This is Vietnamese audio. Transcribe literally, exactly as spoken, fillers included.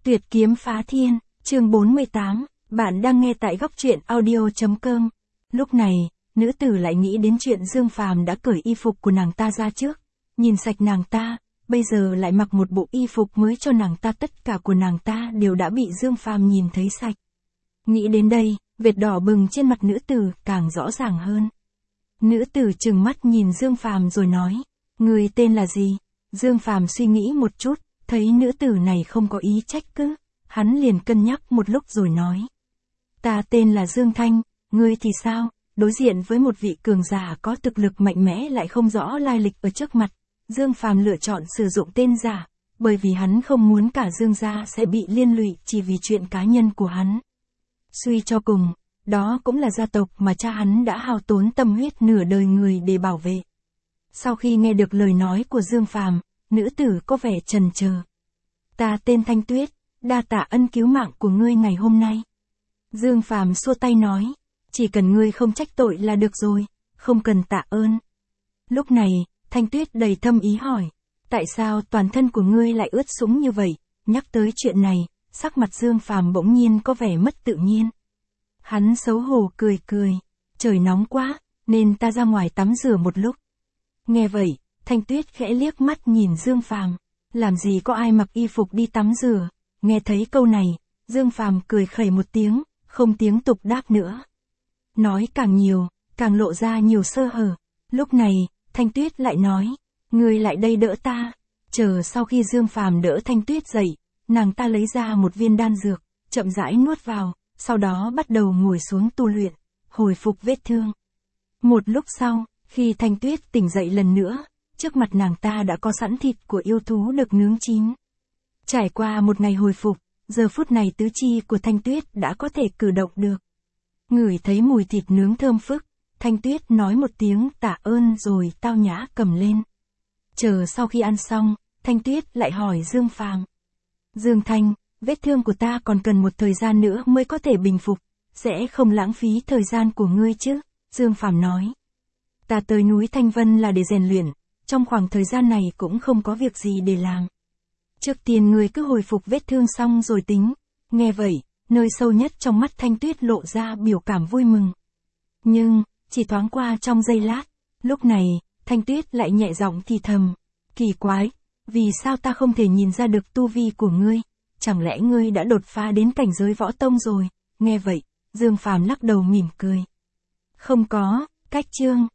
Tuyệt kiếm phá thiên, chương bốn mươi tám, bạn đang nghe tại góc truyện audio chấm com. Lúc này, nữ tử lại nghĩ đến chuyện Dương Phàm đã cởi y phục của nàng ta ra trước, nhìn sạch nàng ta, bây giờ lại mặc một bộ y phục mới cho nàng ta, tất cả của nàng ta đều đã bị Dương Phàm nhìn thấy sạch. Nghĩ đến đây, vệt đỏ bừng trên mặt nữ tử càng rõ ràng hơn. Nữ tử trừng mắt nhìn Dương Phàm rồi nói, người tên là gì? Dương Phàm suy nghĩ một chút, thấy nữ tử này không có ý trách cứ, hắn liền cân nhắc một lúc rồi nói. Ta tên là Dương Thanh, ngươi thì sao? Đối diện với một vị cường giả có thực lực mạnh mẽ lại không rõ lai lịch ở trước mặt, Dương Phàm lựa chọn sử dụng tên giả, bởi vì hắn không muốn cả Dương gia sẽ bị liên lụy chỉ vì chuyện cá nhân của hắn. Suy cho cùng, đó cũng là gia tộc mà cha hắn đã hao tốn tâm huyết nửa đời người để bảo vệ. Sau khi nghe được lời nói của Dương Phàm, nữ tử có vẻ chần chờ. Ta tên Thanh Tuyết, đa tạ ân cứu mạng của ngươi ngày hôm nay. Dương Phàm xua tay nói, chỉ cần ngươi không trách tội là được rồi, không cần tạ ơn. Lúc này, Thanh Tuyết đầy thâm ý hỏi, tại sao toàn thân của ngươi lại ướt sũng như vậy? Nhắc tới chuyện này, sắc mặt Dương Phàm bỗng nhiên có vẻ mất tự nhiên. Hắn xấu hổ cười cười, trời nóng quá, nên ta ra ngoài tắm rửa một lúc. Nghe vậy, Thanh Tuyết khẽ liếc mắt nhìn Dương Phàm, làm gì có ai mặc y phục đi tắm rửa. Nghe thấy câu này, Dương Phàm cười khẩy một tiếng, không tiếng tục đáp nữa. Nói càng nhiều, càng lộ ra nhiều sơ hở. Lúc này, Thanh Tuyết lại nói, ngươi lại đây đỡ ta. Chờ sau khi Dương Phàm đỡ Thanh Tuyết dậy, nàng ta lấy ra một viên đan dược, chậm rãi nuốt vào, sau đó bắt đầu ngồi xuống tu luyện, hồi phục vết thương. Một lúc sau, khi Thanh Tuyết tỉnh dậy lần nữa, trước mặt nàng ta đã có sẵn thịt của yêu thú được nướng chín. Trải qua một ngày hồi phục, giờ phút này tứ chi của Thanh Tuyết đã có thể cử động được. Ngửi thấy mùi thịt nướng thơm phức, Thanh Tuyết nói một tiếng tạ ơn rồi tao nhã cầm lên. Chờ sau khi ăn xong, Thanh Tuyết lại hỏi Dương Phàm. Dương Thanh, vết thương của ta còn cần một thời gian nữa mới có thể bình phục, sẽ không lãng phí thời gian của ngươi chứ? Dương Phàm nói. Ta tới núi Thanh Vân là để rèn luyện, trong khoảng thời gian này cũng không có việc gì để làm. Trước tiên ngươi cứ hồi phục vết thương xong rồi tính. Nghe vậy, nơi sâu nhất trong mắt Thanh Tuyết lộ ra biểu cảm vui mừng. Nhưng, chỉ thoáng qua trong giây lát, lúc này, Thanh Tuyết lại nhẹ giọng thì thầm. Kỳ quái, vì sao ta không thể nhìn ra được tu vi của ngươi? Chẳng lẽ ngươi đã đột phá đến cảnh giới võ tông rồi? Nghe vậy, Dương Phàm lắc đầu mỉm cười. Không có, cách chương.